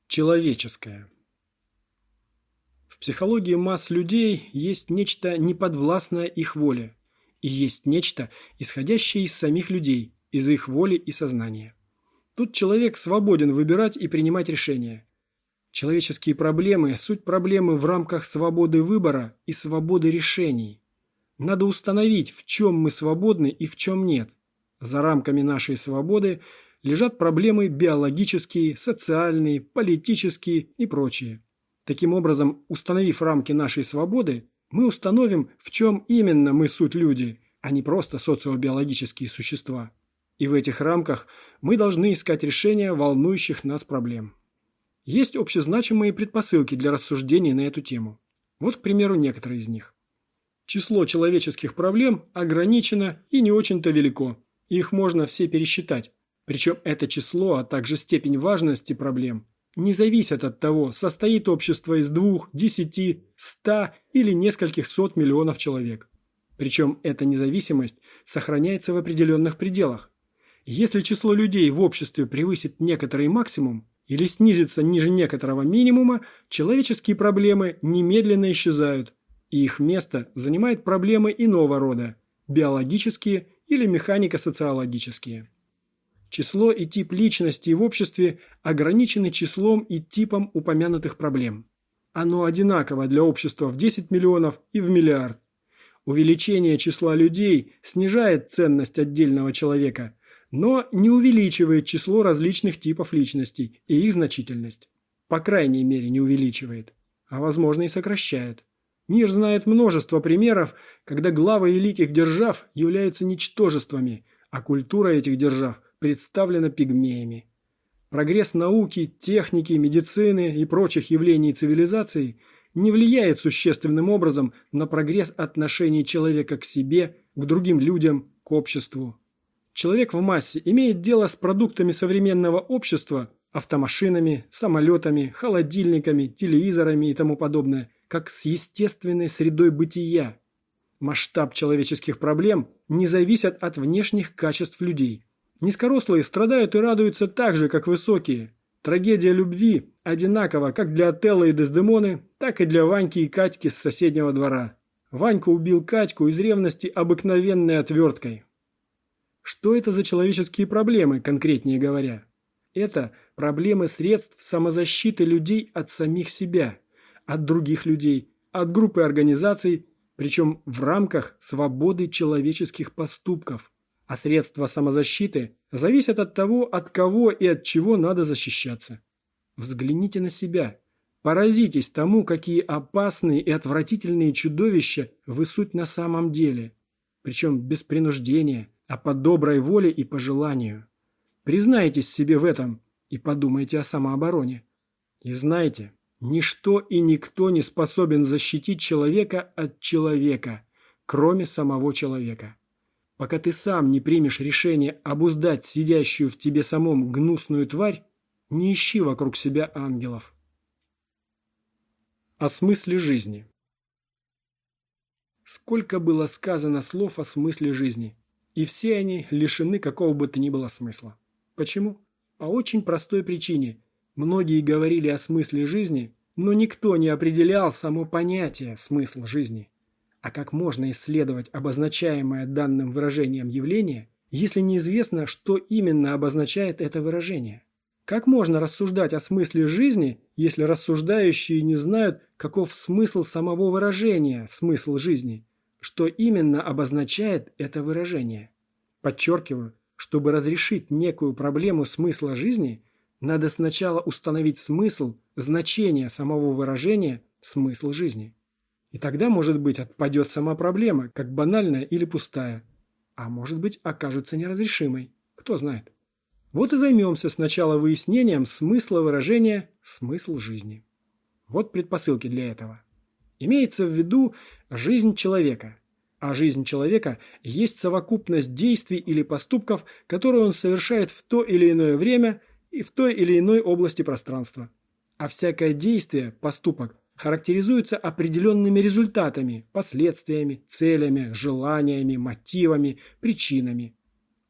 Человеческое. В психологии масс людей есть нечто неподвластное их воле, и есть нечто, исходящее из самих людей, из их воли и сознания. Тут человек свободен выбирать и принимать решения. Человеческие проблемы – суть проблемы в рамках свободы выбора и свободы решений. Надо установить, в чем мы свободны и в чем нет. За рамками нашей свободы лежат проблемы биологические, социальные, политические и прочие. Таким образом, установив рамки нашей свободы, мы установим, в чем именно мы суть люди, а не просто социобиологические существа. И в этих рамках мы должны искать решения волнующих нас проблем. Есть общезначимые предпосылки для рассуждений на эту тему. Вот, к примеру, некоторые из них. Число человеческих проблем ограничено и не очень-то велико. Их можно все пересчитать. Причем это число, а также степень важности проблем не зависят от того, состоит общество из 2, 10, 100 или нескольких сот миллионов человек. Причем эта независимость сохраняется в определенных пределах. Если число людей в обществе превысит некоторый максимум или снизится ниже некоторого минимума, человеческие проблемы немедленно исчезают, и их место занимает проблемы иного рода – биологические или механико-социологические. Число и тип личности в обществе ограничены числом и типом упомянутых проблем. Оно одинаково для общества в 10 миллионов и в миллиард. Увеличение числа людей снижает ценность отдельного человека, но не увеличивает число различных типов личностей и их значительность. По крайней мере, не увеличивает, а возможно и сокращает. Мир знает множество примеров, когда главы великих держав являются ничтожествами, а культура этих держав представлена пигмеями. Прогресс науки, техники, медицины и прочих явлений цивилизации не влияет существенным образом на прогресс отношений человека к себе, к другим людям, к обществу. Человек в массе имеет дело с продуктами современного общества, автомашинами, самолетами, холодильниками, телевизорами и тому подобное, как с естественной средой бытия. Масштаб человеческих проблем не зависит от внешних качеств людей. Низкорослые страдают и радуются так же, как высокие. Трагедия любви одинакова как для Отелло и Дездемоны, так и для Ваньки и Катьки с соседнего двора. Ванька убил Катьку из ревности обыкновенной отверткой. Что это за человеческие проблемы, конкретнее говоря? Это проблемы средств самозащиты людей от самих себя, от других людей, от группы организаций, причем в рамках свободы человеческих поступков. А средства самозащиты зависят от того, от кого и от чего надо защищаться. Взгляните на себя. Поразитесь тому, какие опасные и отвратительные чудовища вы суть на самом деле. Причем без принуждения, а по доброй воле и по желанию. Признайтесь себе в этом и подумайте о самообороне. И знайте, ничто и никто не способен защитить человека от человека, кроме самого человека. Пока ты сам не примешь решение обуздать сидящую в тебе самом гнусную тварь, не ищи вокруг себя ангелов. О смысле жизни. Сколько было сказано слов о смысле жизни, и все они лишены какого бы то ни было смысла. Почему? По очень простой причине. Многие говорили о смысле жизни, но никто не определял само понятие «смысл жизни». А как можно исследовать обозначаемое данным выражением явление, если неизвестно, что именно обозначает это выражение? Как можно рассуждать о смысле жизни, если рассуждающие не знают, каков смысл самого выражения «смысл жизни», что именно обозначает это выражение? Подчеркиваю, чтобы разрешить некую проблему смысла жизни, надо сначала установить смысл, значение самого выражения «смысл жизни». И тогда, может быть, отпадет сама проблема, как банальная или пустая. А может быть, окажется неразрешимой. Кто знает. Вот и займемся сначала выяснением смысла выражения «смысл жизни». Вот предпосылки для этого. Имеется в виду жизнь человека. А жизнь человека есть совокупность действий или поступков, которые он совершает в то или иное время и в той или иной области пространства. А всякое действие, поступок, характеризуется определенными результатами, последствиями, целями, желаниями, мотивами, причинами.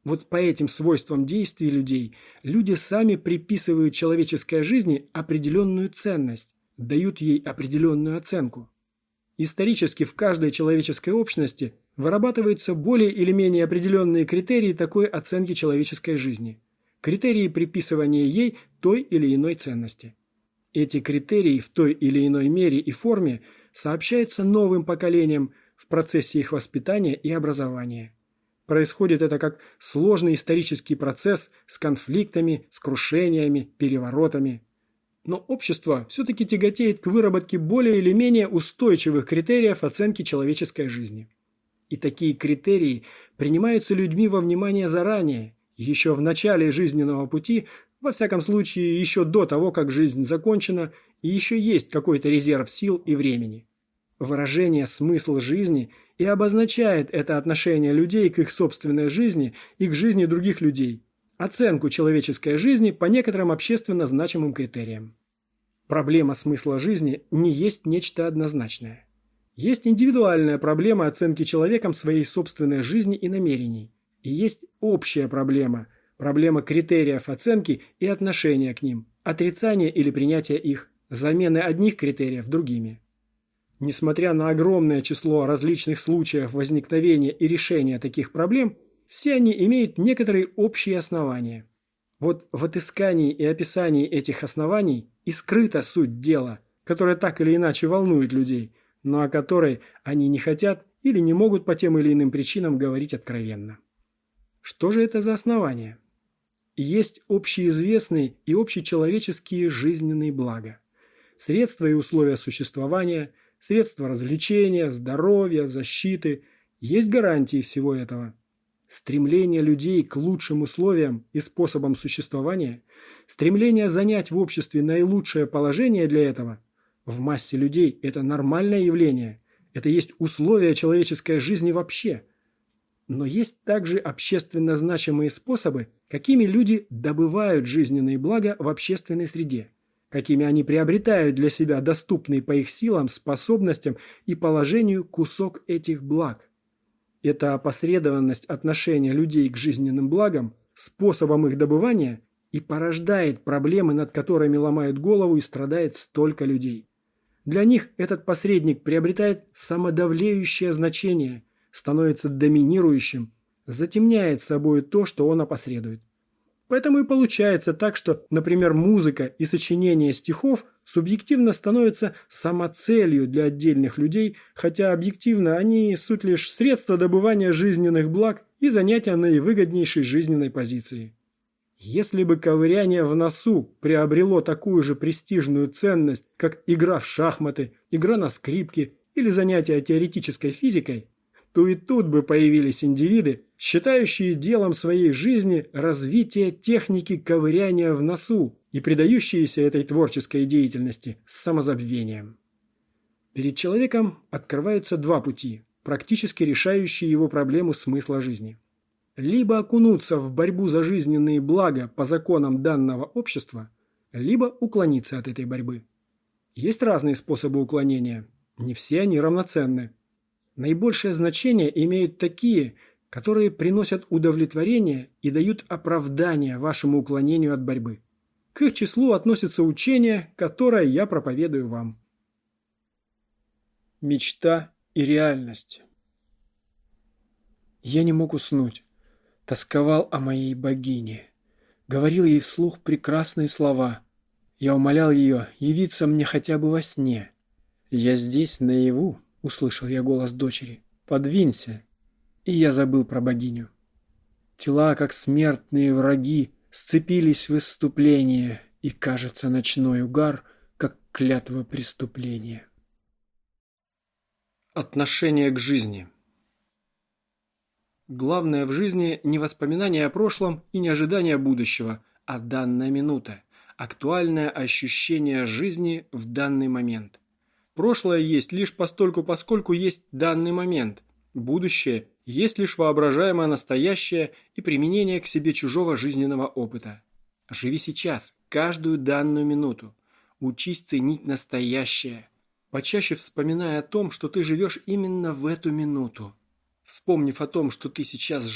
Вот по этим свойствам действий людей люди сами приписывают человеческой жизни определенную ценность, дают ей определенную оценку. Исторически в каждой человеческой общности вырабатываются более или менее определенные критерии такой оценки человеческой жизни, критерии приписывания ей той или иной ценности. Эти критерии в той или иной мере и форме сообщаются новым поколениям в процессе их воспитания и образования. Происходит это как сложный исторический процесс с конфликтами, с крушениями, переворотами. Но общество все-таки тяготеет к выработке более или менее устойчивых критериев оценки человеческой жизни. И такие критерии принимаются людьми во внимание заранее, еще в начале жизненного пути, во всяком случае еще до того, как жизнь закончена, и еще есть какой-то резерв сил и времени. Выражение «смысл жизни» и обозначает это отношение людей к их собственной жизни и к жизни других людей, оценку человеческой жизни по некоторым общественно значимым критериям. Проблема смысла жизни не есть нечто однозначное. Есть индивидуальная проблема оценки человеком своей собственной жизни и намерений, и есть общая проблема критериев оценки и отношения к ним, отрицания или принятия их, замены одних критериев другими. Несмотря на огромное число различных случаев возникновения и решения таких проблем, все они имеют некоторые общие основания. Вот в отыскании и описании этих оснований и скрыта суть дела, которая так или иначе волнует людей, но о которой они не хотят или не могут по тем или иным причинам говорить откровенно. Что же это за основания? Есть общеизвестные и общечеловеческие жизненные блага, средства и условия существования, средства развлечения, здоровья, защиты. Есть гарантии всего этого. Стремление людей к лучшим условиям и способам существования, стремление занять в обществе наилучшее положение для этого, в массе людей это нормальное явление, это есть условия человеческой жизни вообще. Но есть также общественно значимые способы, какими люди добывают жизненные блага в общественной среде, какими они приобретают для себя доступный по их силам, способностям и положению кусок этих благ. Эта опосредованность отношения людей к жизненным благам, способам их добывания и порождает проблемы, над которыми ломают голову и страдает столько людей. Для них этот посредник приобретает самодавлеющее значение, становится доминирующим, затемняет собой то, что он опосредует. Поэтому и получается так, что, например, музыка и сочинение стихов субъективно становятся самоцелью для отдельных людей, хотя объективно они суть лишь средства добывания жизненных благ и занятия наивыгоднейшей жизненной позиции. Если бы ковыряние в носу приобрело такую же престижную ценность, как игра в шахматы, игра на скрипке или занятия теоретической физикой, то и тут бы появились индивиды, считающие делом своей жизни развитие техники ковыряния в носу и предающиеся этой творческой деятельности с самозабвением. Перед человеком открываются два пути, практически решающие его проблему смысла жизни. Либо окунуться в борьбу за жизненные блага по законам данного общества, либо уклониться от этой борьбы. Есть разные способы уклонения, не все они равноценны. Наибольшее значение имеют такие, которые приносят удовлетворение и дают оправдание вашему уклонению от борьбы. К их числу относится учение, которое я проповедую вам. Мечта и реальность. Я не мог уснуть. Тосковал о моей богине. Говорил ей вслух прекрасные слова. Я умолял ее явиться мне хотя бы во сне. «Я здесь, наяву», — услышал я голос дочери. «Подвинься». И я забыл про богиню. Тела, как смертные враги, сцепились в выступление, и, кажется, ночной угар, как клятва преступления. Отношение к жизни. Главное в жизни не воспоминание о прошлом и не ожидание будущего, а данная минута, актуальное ощущение жизни в данный момент. Прошлое есть лишь постольку, поскольку есть данный момент. Будущее есть лишь воображаемое настоящее и применение к себе чужого жизненного опыта. Живи сейчас, каждую данную минуту. Учись ценить настоящее, почаще вспоминая о том, что ты живешь именно в эту минуту. Вспомнив о том, что ты сейчас жив,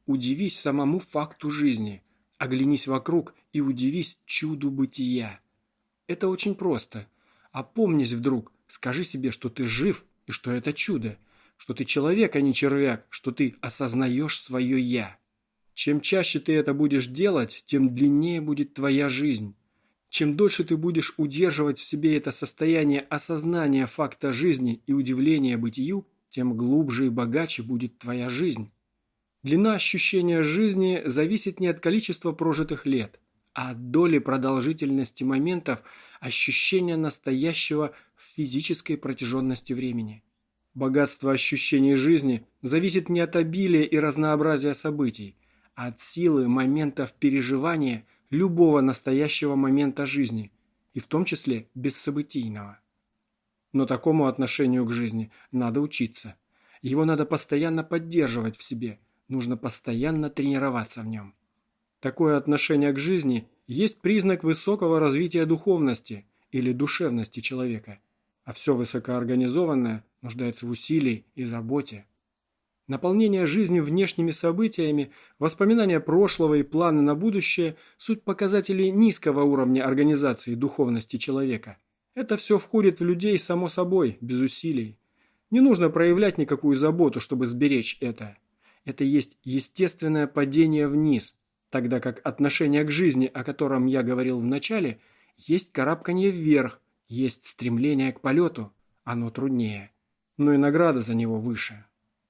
удивись самому факту жизни, оглянись вокруг и удивись чуду бытия. Это очень просто. Опомнись вдруг, скажи себе, что ты жив и что это чудо, что ты человек, а не червяк, что ты осознаешь свое «я». Чем чаще ты это будешь делать, тем длиннее будет твоя жизнь. Чем дольше ты будешь удерживать в себе это состояние осознания факта жизни и удивления бытию, тем глубже и богаче будет твоя жизнь. Длина ощущения жизни зависит не от количества прожитых лет, а от доли продолжительности моментов ощущения настоящего в физической протяженности времени. Богатство ощущений жизни зависит не от обилия и разнообразия событий, а от силы моментов переживания любого настоящего момента жизни, и в том числе бессобытийного. Но такому отношению к жизни надо учиться. Его надо постоянно поддерживать в себе, нужно постоянно тренироваться в нем. Такое отношение к жизни есть признак высокого развития духовности или душевности человека, а все высокоорганизованное нуждается в усилии и заботе. Наполнение жизни внешними событиями, воспоминания прошлого и планы на будущее – суть показателей низкого уровня организации духовности человека. Это все входит в людей само собой, без усилий. Не нужно проявлять никакую заботу, чтобы сберечь это. Это есть естественное падение вниз, тогда как отношение к жизни, о котором я говорил в начале, есть карабканье вверх, есть стремление к полету, оно труднее, но и награда за него выше.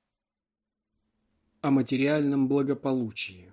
О материальном благополучии.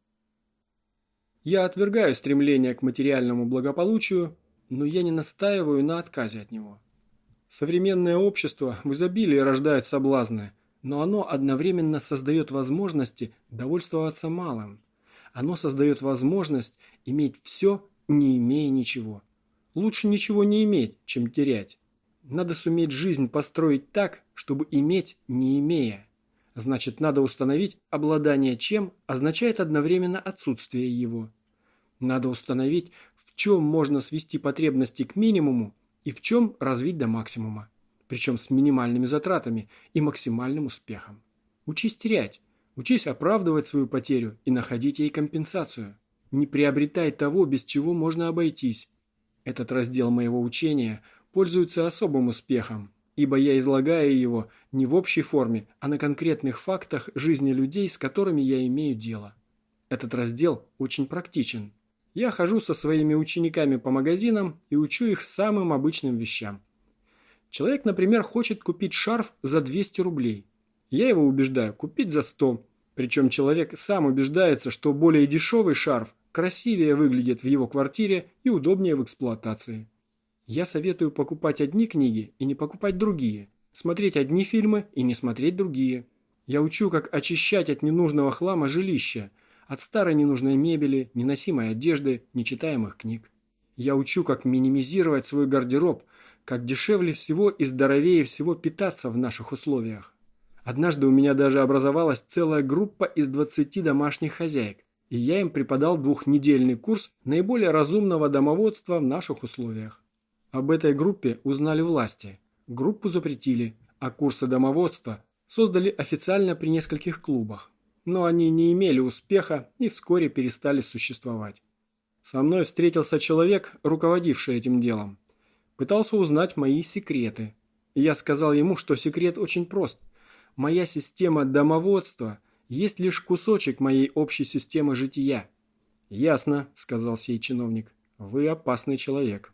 Я отвергаю стремление к материальному благополучию, но я не настаиваю на отказе от него. Современное общество в изобилии рождает соблазны, но оно одновременно создает возможности довольствоваться малым. Оно создает возможность иметь все, не имея ничего. Лучше ничего не иметь, чем терять. Надо суметь жизнь построить так, чтобы иметь, не имея. Значит, надо установить, обладание чем означает одновременно отсутствие его. Надо установить, в чем можно свести потребности к минимуму и в чем развить до максимума, причем с минимальными затратами и максимальным успехом. Учись терять, учись оправдывать свою потерю и находить ей компенсацию. Не приобретай того, без чего можно обойтись. Этот раздел моего учения пользуется особым успехом, ибо я излагаю его не в общей форме, а на конкретных фактах жизни людей, с которыми я имею дело. Этот раздел очень практичен. Я хожу со своими учениками по магазинам и учу их самым обычным вещам. Человек, например, хочет купить шарф за 200 рублей. Я его убеждаю купить за 100, причем человек сам убеждается, что более дешевый шарф красивее выглядит в его квартире и удобнее в эксплуатации. Я советую покупать одни книги и не покупать другие, смотреть одни фильмы и не смотреть другие. Я учу, как очищать от ненужного хлама жилище, от старой ненужной мебели, неносимой одежды, нечитаемых книг. Я учу, как минимизировать свой гардероб, как дешевле всего и здоровее всего питаться в наших условиях. Однажды у меня даже образовалась целая группа из 20 домашних хозяек, и я им преподал 2-недельный курс наиболее разумного домоводства в наших условиях. Об этой группе узнали власти, группу запретили, а курсы домоводства создали официально при нескольких клубах. Но они не имели успеха и вскоре перестали существовать. Со мной встретился человек, руководивший этим делом. Пытался узнать мои секреты. Я сказал ему, что секрет очень прост. Моя система домоводства есть лишь кусочек моей общей системы жития. «Ясно», — сказал сей чиновник, — «вы опасный человек».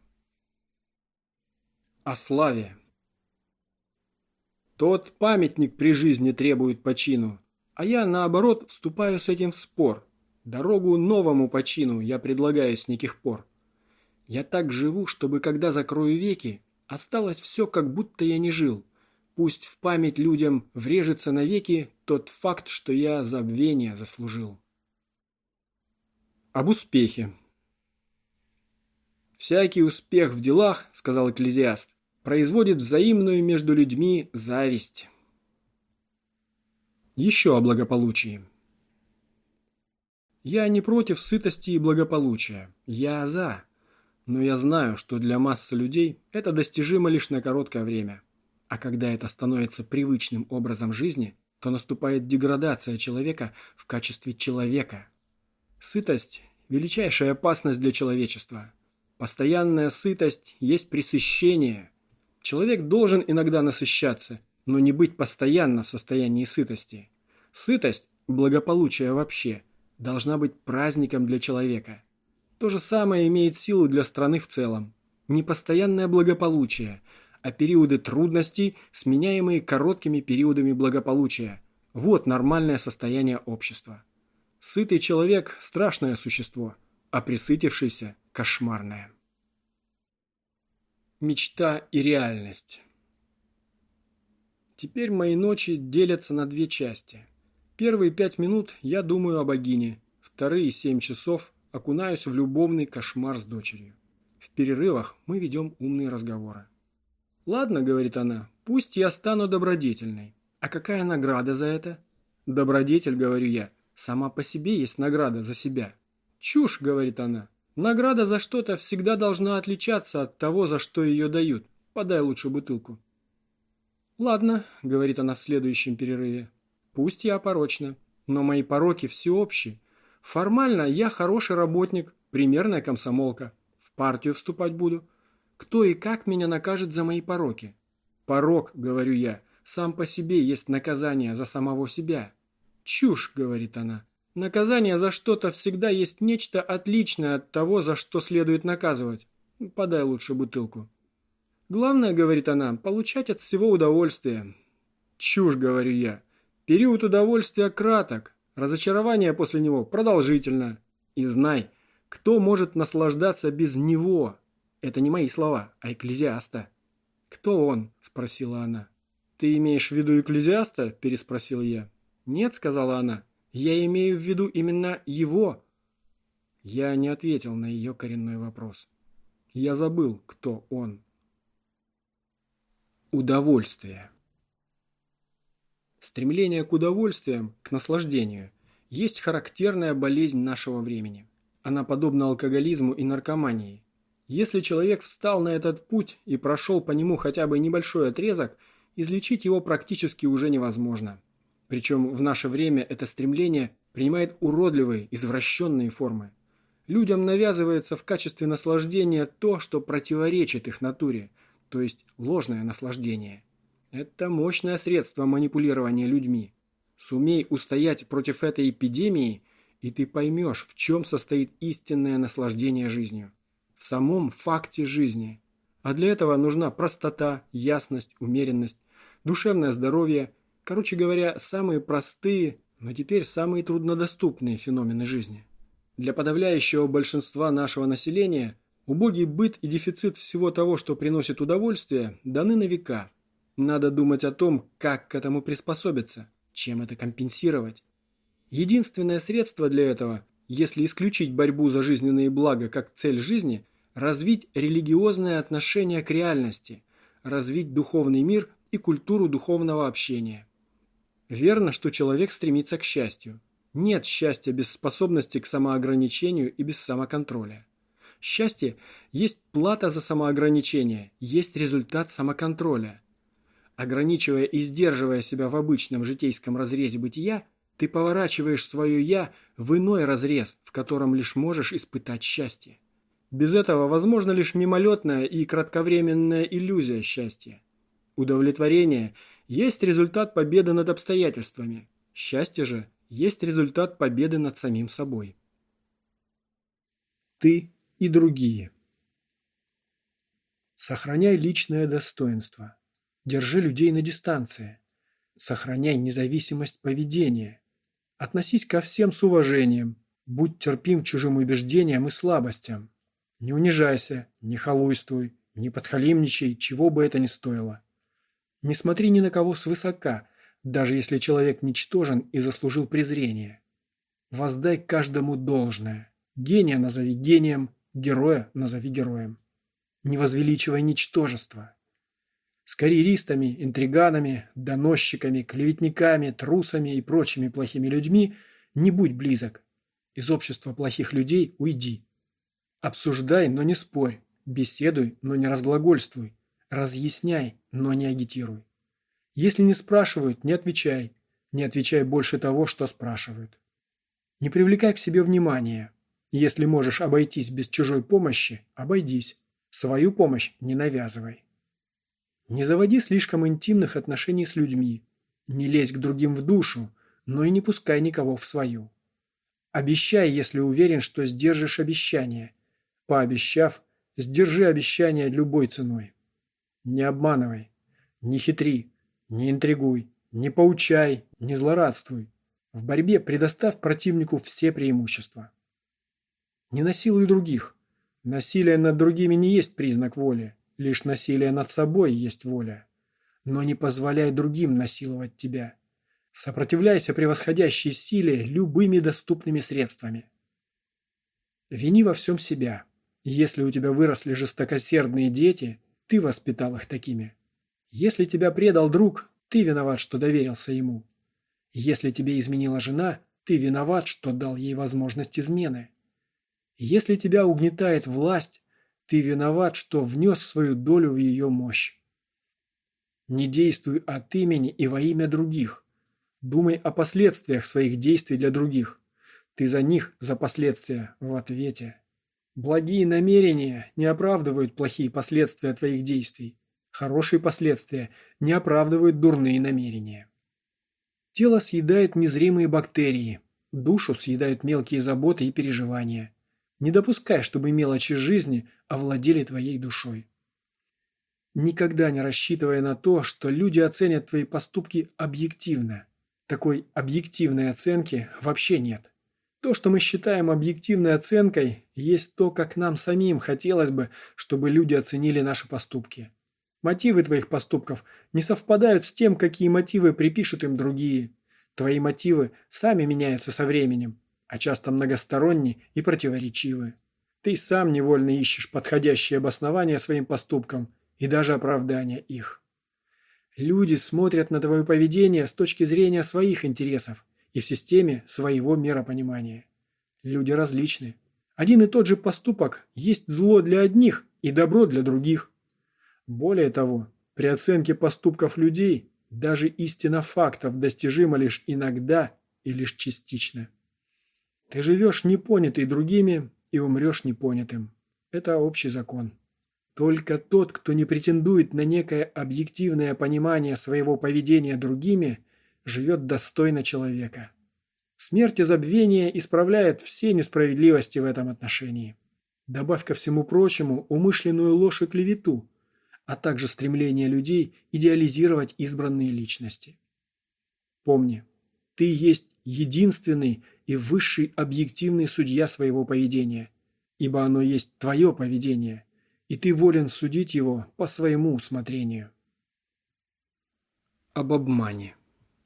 О славе. Тот памятник при жизни требует почину, а я, наоборот, вступаю с этим в спор. Дорогу новому почину я предлагаю с неких пор. Я так живу, чтобы, когда закрою веки, осталось все, как будто я не жил. Пусть в память людям врежется навеки тот факт, что я забвение заслужил. Об успехе. «Всякий успех в делах, — сказал Экклезиаст, — производит взаимную между людьми зависть». Еще о благополучии. Я не против сытости и благополучия, я за. Но я знаю, что для массы людей это достижимо лишь на короткое время. А когда это становится привычным образом жизни, то наступает деградация человека в качестве человека. Сытость – величайшая опасность для человечества. Постоянная сытость есть пресыщение. Человек должен иногда насыщаться, но не быть постоянно в состоянии сытости. Сытость – благополучие вообще – должна быть праздником для человека. То же самое имеет силу для страны в целом. Не постоянное благополучие, а периоды трудностей, сменяемые короткими периодами благополучия. Вот нормальное состояние общества. Сытый человек – страшное существо, а пресытившийся – кошмарное. Мечта и реальность. Теперь мои ночи делятся на две части. Первые 5 минут я думаю о богине, вторые 7 часов окунаюсь в любовный кошмар с дочерью. В перерывах мы ведем умные разговоры. «Ладно, — говорит она, — пусть я стану добродетельной. А какая награда за это?» «Добродетель, — говорю я, — сама по себе есть награда за себя». «Чушь, — говорит она, — награда за что-то всегда должна отличаться от того, за что ее дают. Подай лучше бутылку». «Ладно, — говорит она в следующем перерыве, — пусть я порочна, но мои пороки всеобщие. Формально я хороший работник, примерная комсомолка. В партию вступать буду. Кто и как меня накажет за мои пороки?» «Порок, — говорю я, — сам по себе есть наказание за самого себя». «Чушь, — говорит она, — наказание за что-то всегда есть нечто отличное от того, за что следует наказывать. Подай лучше бутылку». «Главное, — говорит она, — получать от всего удовольствие». «Чушь, — говорю я, — период удовольствия краток, разочарование после него продолжительно. И знай, кто может наслаждаться без него?» Это не мои слова, а Экклезиаста. «Кто он?» – спросила она. «Ты имеешь в виду Экклезиаста?» – переспросил я. «Нет», – сказала она, – «я имею в виду именно его». Я не ответил на ее коренной вопрос. Я забыл, кто он. Удовольствие. Стремление к удовольствиям, к наслаждению, есть характерная болезнь нашего времени. Она подобна алкоголизму и наркомании. Если человек встал на этот путь и прошел по нему хотя бы небольшой отрезок, излечить его практически уже невозможно. Причем в наше время это стремление принимает уродливые, извращенные формы. Людям навязывается в качестве наслаждения то, что противоречит их натуре, то есть ложное наслаждение. Это мощное средство манипулирования людьми. Сумей устоять против этой эпидемии, и ты поймешь, в чем состоит истинное наслаждение жизнью. В самом факте жизни. А для этого нужна простота, ясность, умеренность, душевное здоровье, короче говоря, самые простые, но теперь самые труднодоступные феномены жизни. Для подавляющего большинства нашего населения убогий быт и дефицит всего того, что приносит удовольствие, даны на века. Надо думать о том, как к этому приспособиться, чем это компенсировать. Единственное средство для этого, если исключить борьбу за жизненные блага как цель жизни, развить религиозное отношение к реальности, развить духовный мир и культуру духовного общения. Верно, что человек стремится к счастью. Нет счастья без способности к самоограничению и без самоконтроля. Счастье есть плата за самоограничение, есть результат самоконтроля. Ограничивая и сдерживая себя в обычном житейском разрезе бытия, ты поворачиваешь свое «я» в иной разрез, в котором лишь можешь испытать счастье. Без этого возможна лишь мимолетная и кратковременная иллюзия счастья. Удовлетворение есть результат победы над обстоятельствами. Счастье же есть результат победы над самим собой. Ты и другие. Сохраняй личное достоинство. Держи людей на дистанции. Сохраняй независимость поведения. Относись ко всем с уважением. Будь терпим к чужим убеждениям и слабостям. Не унижайся, не халуйствуй, не подхалимничай, чего бы это ни стоило. Не смотри ни на кого свысока, даже если человек ничтожен и заслужил презрение. Воздай каждому должное. Гения назови гением, героя назови героем. Не возвеличивай ничтожество. С карьеристами, интриганами, доносчиками, клеветниками, трусами и прочими плохими людьми не будь близок. Из общества плохих людей уйди. Обсуждай, но не спорь. Беседуй, но не разглагольствуй. Разъясняй, но не агитируй. Если не спрашивают, не отвечай. Не отвечай больше того, что спрашивают. Не привлекай к себе внимания. Если можешь обойтись без чужой помощи, обойдись. Свою помощь не навязывай. Не заводи слишком интимных отношений с людьми. Не лезь к другим в душу, но и не пускай никого в свою. Обещай, если уверен, что сдержишь обещание. Пообещав, сдержи обещание любой ценой. Не обманывай, не хитри, не интригуй, не поучай, не злорадствуй. В борьбе предоставь противнику все преимущества. Не насилуй других. Насилие над другими не есть признак воли, лишь насилие над собой есть воля. Но не позволяй другим насиловать тебя. Сопротивляйся превосходящей силе любыми доступными средствами. Вини во всем себя. Если у тебя выросли жестокосердные дети, ты воспитал их такими. Если тебя предал друг, ты виноват, что доверился ему. Если тебе изменила жена, ты виноват, что дал ей возможность измены. Если тебя угнетает власть, ты виноват, что внес свою долю в ее мощь. Не действуй от имени и во имя других. Думай о последствиях своих действий для других. Ты за них, за последствия, в ответе. Благие намерения не оправдывают плохие последствия твоих действий. Хорошие последствия не оправдывают дурные намерения. Тело съедает незримые бактерии, душу съедают мелкие заботы и переживания. Не допускай, чтобы мелочи жизни овладели твоей душой. Никогда не рассчитывай на то, что люди оценят твои поступки объективно. Такой объективной оценки вообще нет. То, что мы считаем объективной оценкой, есть то, как нам самим хотелось бы, чтобы люди оценили наши поступки. Мотивы твоих поступков не совпадают с тем, какие мотивы припишут им другие. Твои мотивы сами меняются со временем, а часто многосторонни и противоречивы. Ты сам невольно ищешь подходящие обоснования своим поступкам и даже оправдания их. Люди смотрят на твое поведение с точки зрения своих интересов и в системе своего миропонимания. Люди различны. Один и тот же поступок есть зло для одних и добро для других. Более того, при оценке поступков людей даже истина фактов достижима лишь иногда и лишь частично. Ты живешь непонятый другими и умрешь непонятым. Это общий закон. Только тот, кто не претендует на некое объективное понимание своего поведения другими, живет достойно человека. Смерть и забвение исправляет все несправедливости в этом отношении. Добавь ко всему прочему умышленную ложь и клевету, а также стремление людей идеализировать избранные личности. Помни, ты есть единственный и высший объективный судья своего поведения, ибо оно есть твое поведение, и ты волен судить его по своему усмотрению. Об обмане.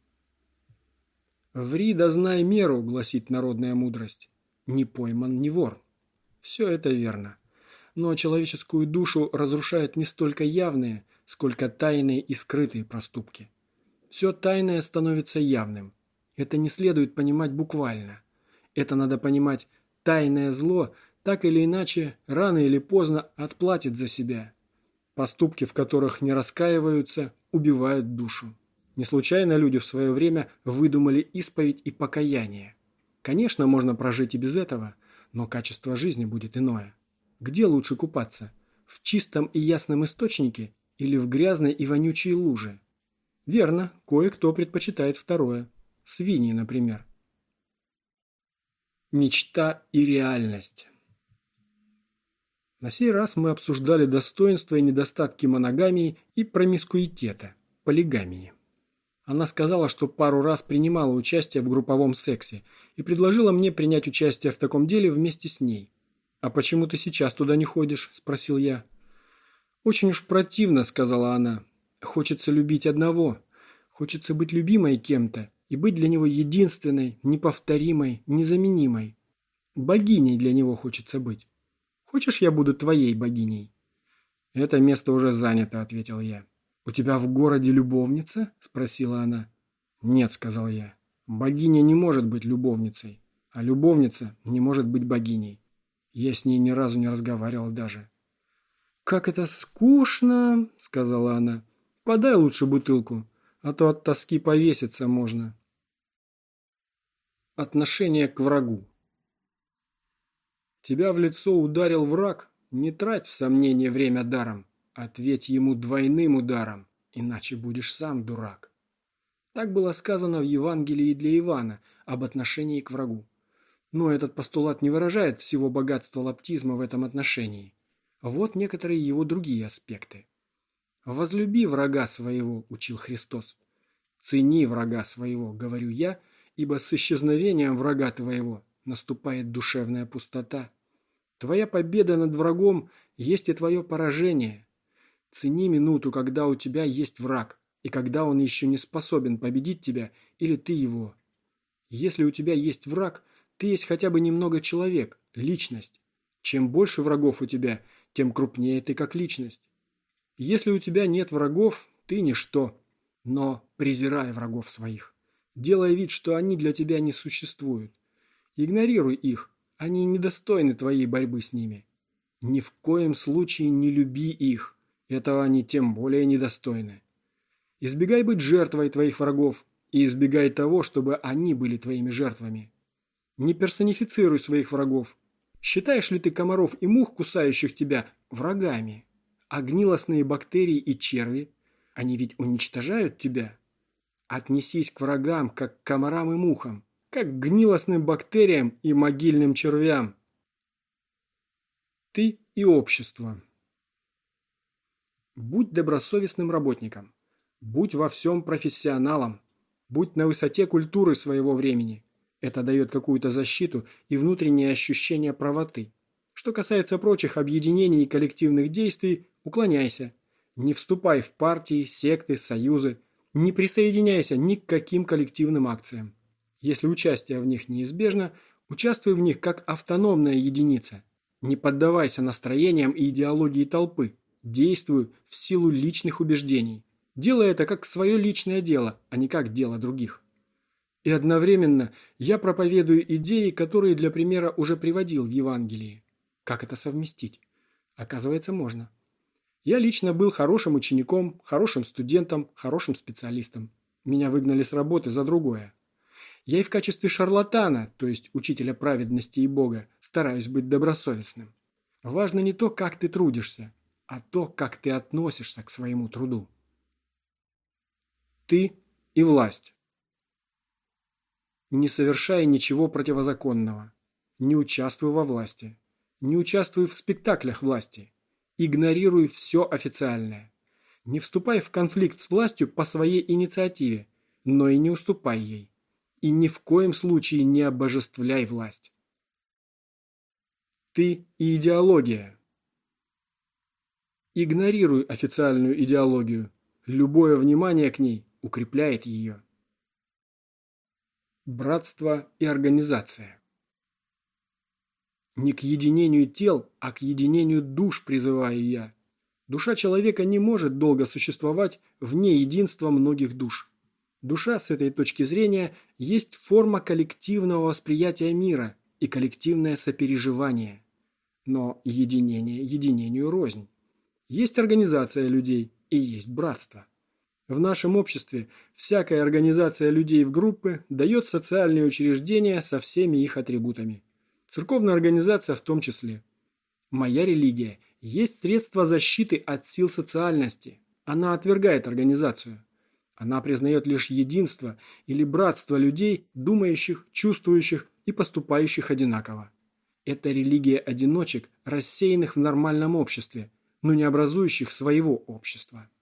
«Ври да знай меру», — гласит народная мудрость. «Не пойман, не вор». Все это верно. Но человеческую душу разрушают не столько явные, сколько тайные и скрытые проступки. Все тайное становится явным. Это не следует понимать буквально. Это надо понимать: тайное зло так или иначе, рано или поздно отплатит за себя. Поступки, в которых не раскаиваются, убивают душу. Не случайно люди в свое время выдумали исповедь и покаяние. Конечно, можно прожить и без этого, но качество жизни будет иное. Где лучше купаться? В чистом и ясном источнике или в грязной и вонючей луже? Верно, кое-кто предпочитает второе. Свиньи, например. Мечта и реальность. На сей раз мы обсуждали достоинства и недостатки моногамии и промискуитета, полигамии. Она сказала, что пару раз принимала участие в групповом сексе и предложила мне принять участие в таком деле вместе с ней. «А почему ты сейчас туда не ходишь?» – спросил я. «Очень уж противно», – сказала она. «Хочется любить одного. Хочется быть любимой кем-то и быть для него единственной, неповторимой, незаменимой. Богиней для него хочется быть. Хочешь, я буду твоей богиней?» «Это место уже занято», – ответил я. «У тебя в городе любовница?» – спросила она. «Нет», – сказал я. «Богиня не может быть любовницей, а любовница не может быть богиней. Я с ней ни разу не разговаривал даже». «Как это скучно», – сказала она. «Подай лучше бутылку, а то от тоски повеситься можно». Отношение к врагу. Тебя в лицо ударил враг, не трать в сомнение время даром, ответь ему двойным ударом, иначе будешь сам дурак. Так было сказано в Евангелии для Ивана об отношении к врагу. Но этот постулат не выражает всего богатства лаптизма в этом отношении. Вот некоторые его другие аспекты. «Возлюби врага своего», – учил Христос. «Цени врага своего», – говорю я, ибо с исчезновением врага твоего наступает душевная пустота. Твоя победа над врагом есть и твое поражение. Цени минуту, когда у тебя есть враг, и когда он еще не способен победить тебя, или ты его. Если у тебя есть враг, ты есть хотя бы немного человек, личность. Чем больше врагов у тебя, тем крупнее ты как личность. Если у тебя нет врагов, ты ничто, но презирай врагов своих, делая вид, что они для тебя не существуют. Игнорируй их, они недостойны твоей борьбы с ними. Ни в коем случае не люби их, этого они тем более недостойны. Избегай быть жертвой твоих врагов и избегай того, чтобы они были твоими жертвами. Не персонифицируй своих врагов. Считаешь ли ты комаров и мух, кусающих тебя, врагами? А гнилостные бактерии и черви, они ведь уничтожают тебя? Отнесись к врагам, как к комарам и мухам, как к гнилостным бактериям и могильным червям. Ты и общество. Будь добросовестным работником. Будь во всем профессионалом. Будь на высоте культуры своего времени. Это дает какую-то защиту и внутреннее ощущение правоты. Что касается прочих объединений и коллективных действий, уклоняйся. Не вступай в партии, секты, союзы. Не присоединяйся ни к каким коллективным акциям. Если участие в них неизбежно, участвуй в них как автономная единица. Не поддавайся настроениям и идеологии толпы. Действуй в силу личных убеждений. Делай это как свое личное дело, а не как дело других. И одновременно я проповедую идеи, которые для примера уже приводил в Евангелии. Как это совместить? Оказывается, можно. Я лично был хорошим учеником, хорошим студентом, хорошим специалистом. Меня выгнали с работы за другое. Я и в качестве шарлатана, то есть учителя праведности и Бога, стараюсь быть добросовестным. Важно не то, как ты трудишься, а то, как ты относишься к своему труду. Ты и власть. Не совершай ничего противозаконного. Не участвуй во власти. Не участвуй в спектаклях власти. Игнорируй все официальное. Не вступай в конфликт с властью по своей инициативе, но и не уступай ей. И ни в коем случае не обожествляй власть. Ты и идеология. Игнорируй официальную идеологию. Любое внимание к ней укрепляет ее. Братство и организация. Не к единению тел, а к единению душ призываю я. Душа человека не может долго существовать вне единства многих душ. Душа с этой точки зрения есть форма коллективного восприятия мира и коллективное сопереживание. Но единение единению рознь. Есть организация людей и есть братство. В нашем обществе всякая организация людей в группы дает социальные учреждения со всеми их атрибутами. Церковная организация в том числе. Моя религия есть средство защиты от сил социальности. Она отвергает организацию. Она признает лишь единство или братство людей, думающих, чувствующих и поступающих одинаково. Это религия одиночек, рассеянных в нормальном обществе, но не образующих своего общества.